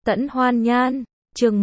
Tẫn Hoan Nhan, chương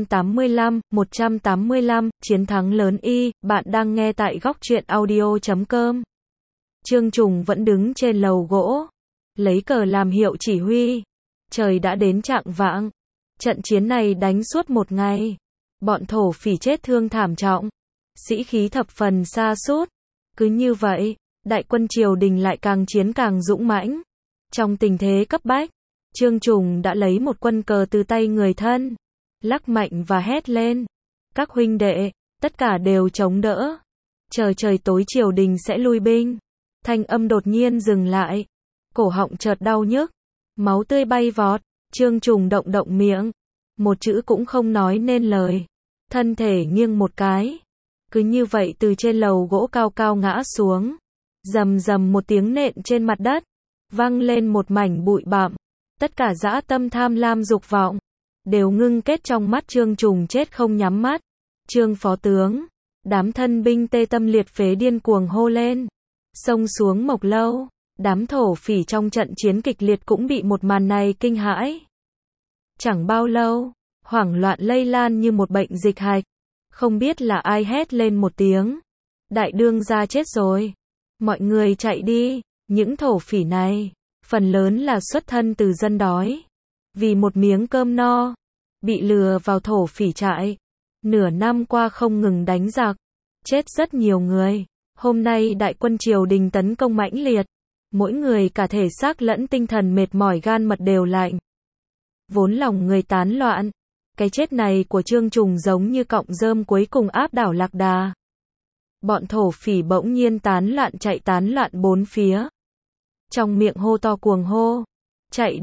185, chiến thắng lớn y, bạn đang nghe tại góc truyện audio.com. Trương Trùng vẫn đứng trên lầu gỗ, lấy cờ làm hiệu chỉ huy. Trời đã đến chạng vạng. Trận chiến này đánh suốt một ngày. Bọn thổ phỉ chết thương thảm trọng. Sĩ khí thập phần sa sút. Cứ như vậy, đại quân triều đình lại càng chiến càng dũng mãnh. Trong tình thế cấp bách, Trương Trùng đã lấy một quân cờ từ tay người thân, lắc mạnh và hét lên. Các huynh đệ, tất cả đều chống đỡ. Chờ trời tối triều đình sẽ lui binh. Thanh âm đột nhiên dừng lại. Cổ họng chợt đau nhức. Máu tươi bay vọt. Trương Trùng động động miệng. Một chữ cũng không nói nên lời. Thân thể nghiêng một cái. Cứ như vậy từ trên lầu gỗ cao cao ngã xuống. Rầm rầm một tiếng nện trên mặt đất. Vang lên một mảnh bụi bặm. Tất cả dã tâm tham lam dục vọng đều ngưng kết trong mắt Trương Trùng chết không nhắm mắt. Trương phó tướng, đám thân binh tê tâm liệt phế điên cuồng hô lên. Xông xuống Mộc Lâu, đám thổ phỉ trong trận chiến kịch liệt cũng bị một màn này kinh hãi. Chẳng bao lâu, hoảng loạn lây lan như một bệnh dịch hạch. Không biết là ai hét lên một tiếng. Đại đương gia chết rồi. Mọi người chạy đi. Những thổ phỉ này, phần lớn là xuất thân từ dân đói. Vì một miếng cơm no, bị lừa vào thổ phỉ trại. Nửa năm qua không ngừng đánh giặc, chết rất nhiều người. Hôm nay đại quân triều đình tấn công mãnh liệt. Mỗi người cả thể xác lẫn tinh thần mệt mỏi gan mật đều lạnh. Vốn lòng người tán loạn. Cái chết này của Trương Trùng giống như cọng rơm cuối cùng áp đảo lạc đà. Bọn thổ phỉ bỗng nhiên tán loạn bốn phía. Trong miệng hô to cuồng hô. Chạy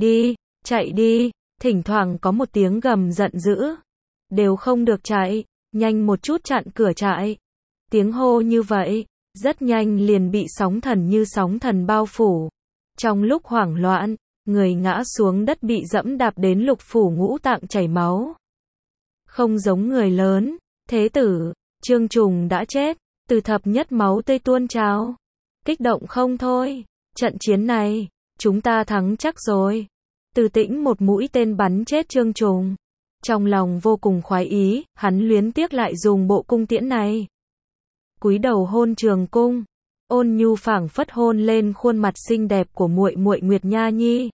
đi, thỉnh thoảng có một tiếng gầm giận dữ. Đều không được chạy, nhanh một chút chặn cửa trại. Tiếng hô như vậy, rất nhanh liền bị sóng thần bao phủ. Trong lúc hoảng loạn, người ngã xuống đất bị dẫm đạp đến lục phủ ngũ tạng chảy máu. Không giống người lớn, thế tử, Trương Trùng đã chết, từ thập nhất máu tươi tuôn trào. Kích động không thôi. Trận chiến này, chúng ta thắng chắc rồi. Từ Tĩnh một mũi tên bắn chết Trương Trùng. Trong lòng vô cùng khoái ý, hắn luyến tiếc lại dùng bộ cung tiễn này. Cúi đầu hôn Trường Cung, ôn nhu phảng phất hôn lên khuôn mặt xinh đẹp của muội muội Nguyệt Nha Nhi.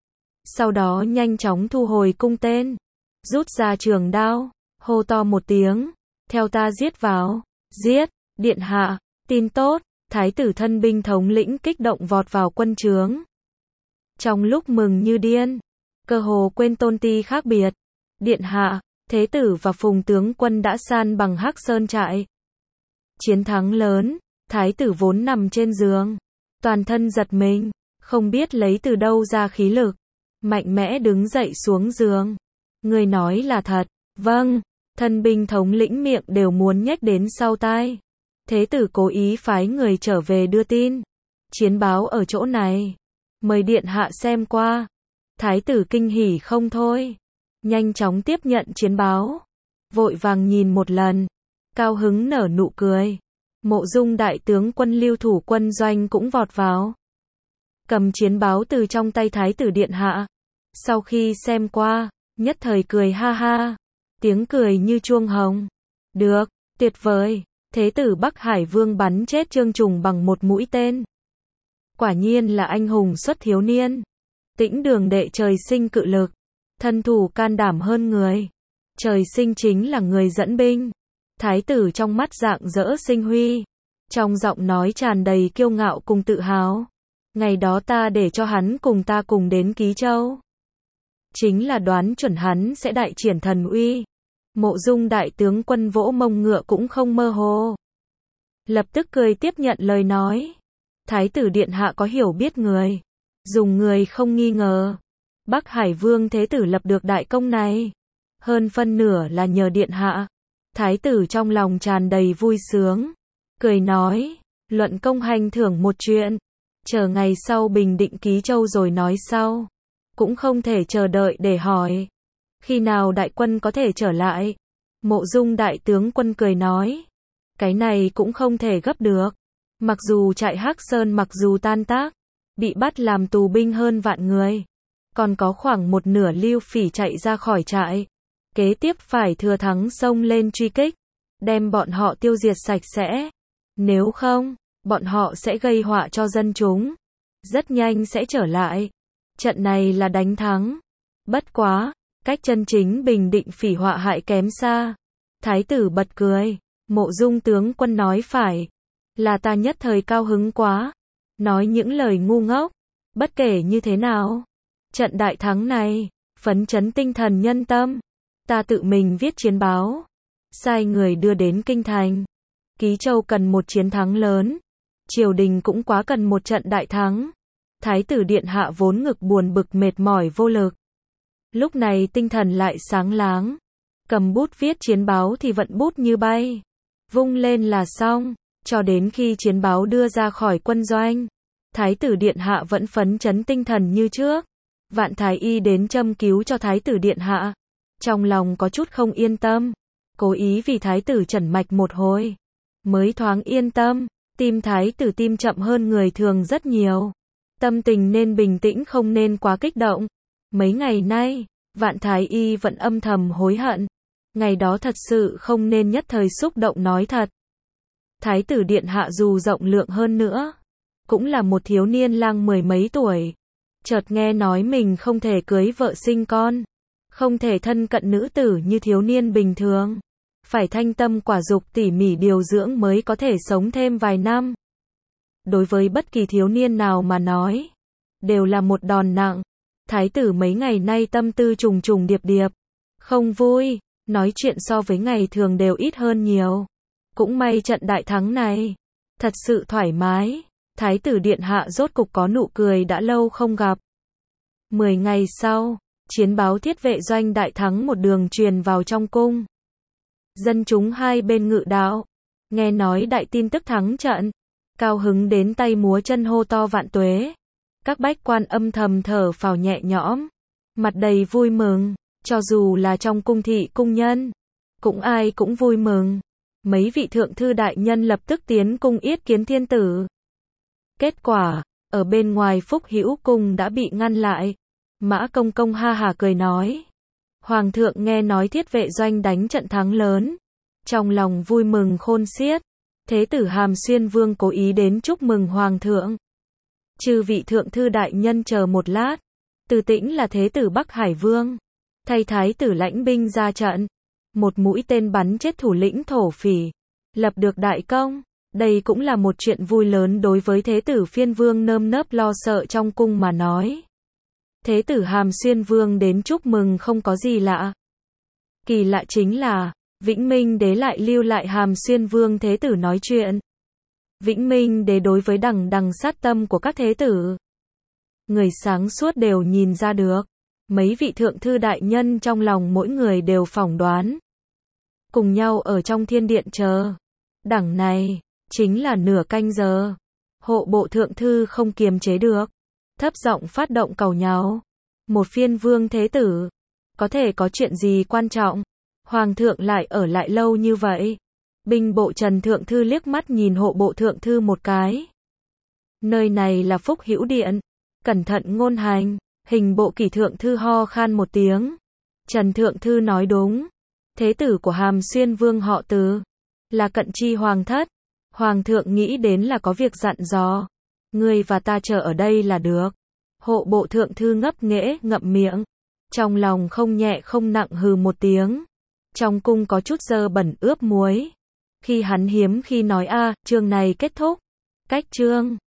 Sau đó nhanh chóng thu hồi cung tên, rút ra trường đao, hô to một tiếng, theo ta giết vào. Giết, điện hạ, tin tốt. Thái tử thân binh thống lĩnh kích động vọt vào quân trướng. Trong lúc mừng như điên, cơ hồ quên tôn ti khác biệt. Điện hạ, thế tử và phùng tướng quân đã san bằng Hắc Sơn trại. Chiến thắng lớn, thái tử vốn nằm trên giường. Toàn thân giật mình, không biết lấy từ đâu ra khí lực. Mạnh mẽ đứng dậy xuống giường. Người nói là thật. Vâng, thân binh thống lĩnh miệng đều muốn nhếch đến sau tai. Thế tử cố ý phái người trở về đưa tin. Chiến báo ở chỗ này. Mời điện hạ xem qua. Thái tử kinh hỉ không thôi. Nhanh chóng tiếp nhận chiến báo. Vội vàng nhìn một lần. Cao hứng nở nụ cười. Mộ Dung đại tướng quân Lưu thủ quân doanh cũng vọt vào. Cầm chiến báo từ trong tay thái tử điện hạ. Sau khi xem qua, nhất thời cười ha ha. Tiếng cười như chuông hồng. Được, tuyệt vời. Thế tử Bắc Hải Vương bắn chết Trương Trùng bằng một mũi tên. Quả nhiên là anh hùng xuất thiếu niên. Tĩnh Đường đệ trời sinh cự lực. Thân thủ can đảm hơn người. Trời sinh chính là người dẫn binh. Thái tử trong mắt rạng rỡ sinh huy. Trong giọng nói tràn đầy kiêu ngạo cùng tự hào. Ngày đó ta để cho hắn cùng ta cùng đến Ký Châu. Chính là đoán chuẩn hắn sẽ đại triển thần uy. Mộ Dung đại tướng quân vỗ mông ngựa cũng không mơ hồ. Lập tức cười tiếp nhận lời nói. Thái tử điện hạ có hiểu biết người. Dùng người không nghi ngờ. Bắc Hải Vương thế tử lập được đại công này. Hơn phân nửa là nhờ điện hạ. Thái tử trong lòng tràn đầy vui sướng. Cười nói. Luận công hành thưởng một chuyện. Chờ ngày sau bình định Ký Châu rồi nói sau. Cũng không thể chờ đợi để hỏi. Khi nào đại quân có thể trở lại? Mộ Dung đại tướng quân cười nói. Cái này cũng không thể gấp được. Mặc dù trại Hắc Sơn mặc dù tan tác, bị bắt làm tù binh hơn vạn người. còn có khoảng một nửa Lưu Phỉ chạy ra khỏi trại. Kế tiếp phải thừa thắng xông lên truy kích, đem bọn họ tiêu diệt sạch sẽ. Nếu không, bọn họ sẽ gây họa cho dân chúng. Rất nhanh sẽ trở lại. Trận này là đánh thắng. Bất quá, cách chân chính bình định Phỉ họa hại kém xa. Thái tử bật cười. Mộ Dung tướng quân nói phải. Là ta nhất thời cao hứng quá. Nói những lời ngu ngốc. Bất kể như thế nào, trận đại thắng này, phấn chấn tinh thần nhân tâm. Ta tự mình viết chiến báo. Sai người đưa đến kinh thành. Ký Châu cần một chiến thắng lớn. Triều đình cũng quá cần một trận đại thắng. Thái tử điện hạ vốn ngực buồn bực mệt mỏi vô lực. Lúc này tinh thần lại sáng láng. Cầm bút viết chiến báo thì vận bút như bay. Vung lên là xong. Cho đến khi chiến báo đưa ra khỏi quân doanh, Thái tử điện hạ vẫn phấn chấn tinh thần như trước. Vạn Thái Y đến châm cứu cho Thái tử điện hạ. Trong lòng có chút không yên tâm. Cố ý vì Thái tử chẩn mạch một hồi. Mới thoáng yên tâm. Tim Thái tử tim chậm hơn người thường rất nhiều. Tâm tình nên bình tĩnh không nên quá kích động. Mấy ngày nay, Vạn Thái Y vẫn âm thầm hối hận. Ngày đó thật sự không nên nhất thời xúc động nói thật. Thái tử điện hạ dù rộng lượng hơn nữa, cũng là một thiếu niên lang mười mấy tuổi. Chợt nghe nói mình không thể cưới vợ sinh con, không thể thân cận nữ tử như thiếu niên bình thường. Phải thanh tâm quả dục tỉ mỉ điều dưỡng mới có thể sống thêm vài năm. Đối với bất kỳ thiếu niên nào mà nói, đều là một đòn nặng. Thái tử mấy ngày nay tâm tư trùng trùng điệp điệp, không vui, nói chuyện so với ngày thường đều ít hơn nhiều. Cũng may trận đại thắng này, thật sự thoải mái. Thái tử điện hạ rốt cục có nụ cười đã lâu không gặp. 10 ngày sau, chiến báo Thiết Vệ doanh đại thắng một đường truyền vào trong cung. Dân chúng hai bên ngự đạo, nghe nói đại tin tức thắng trận, cao hứng đến tay múa chân hô to vạn tuế. Các bách quan âm thầm thở phào nhẹ nhõm, mặt đầy vui mừng, cho dù là trong cung thị cung nhân, cũng ai cũng vui mừng. Mấy vị thượng thư đại nhân lập tức tiến cung yết kiến thiên tử. Kết quả, ở bên ngoài Phúc Hữu cung đã bị ngăn lại. Mã Công Công ha hả cười nói. Hoàng thượng nghe nói Thiết Vệ doanh đánh trận thắng lớn. Trong lòng vui mừng khôn xiết. Thế tử Hàm Xuyên Vương cố ý đến chúc mừng Hoàng thượng. Chư vị thượng thư đại nhân chờ một lát. Từ Tĩnh là Thế tử Bắc Hải Vương. Thay Thái tử lãnh binh ra trận. Một mũi tên bắn chết thủ lĩnh thổ phỉ. Lập được đại công. Đây cũng là một chuyện vui lớn đối với Thế tử Phiên Vương nơm nớp lo sợ trong cung mà nói. Thế tử Hàm Xuyên Vương đến chúc mừng không có gì lạ. Kỳ lạ chính là, Vĩnh Minh Đế lại lưu lại Hàm Xuyên Vương Thế tử nói chuyện. Vĩnh Minh Đế đối với đằng đằng sát tâm của các thế tử, người sáng suốt đều nhìn ra được. Mấy vị thượng thư đại nhân trong lòng mỗi người đều phỏng đoán. Cùng nhau ở trong thiên điện chờ. Đằng này, chính là nửa canh giờ. Hộ bộ thượng thư không kiềm chế được. Thấp giọng phát động cầu nháo. Một Phiên Vương Thế tử. Có thể có chuyện gì quan trọng? Hoàng thượng lại ở lại lâu như vậy. Binh bộ Trần thượng thư liếc mắt nhìn hộ bộ thượng thư một cái. Nơi này là Phúc Hữu điện. Cẩn thận ngôn hành. Hình bộ Kỷ thượng thư ho khan một tiếng. Trần thượng thư nói đúng. Thế tử của Hàm Xuyên Vương họ Từ. Là cận chi hoàng thất. Hoàng thượng nghĩ đến là có việc dặn dò. Ngươi và ta chờ ở đây là được. Hộ bộ thượng thư ngấp nghễ ngậm miệng. Trong lòng không nhẹ không nặng hừ một tiếng. Trong cung có chút dơ bẩn ướp muối. Khi hắn hiếm khi nói chương này kết thúc. Cách chương.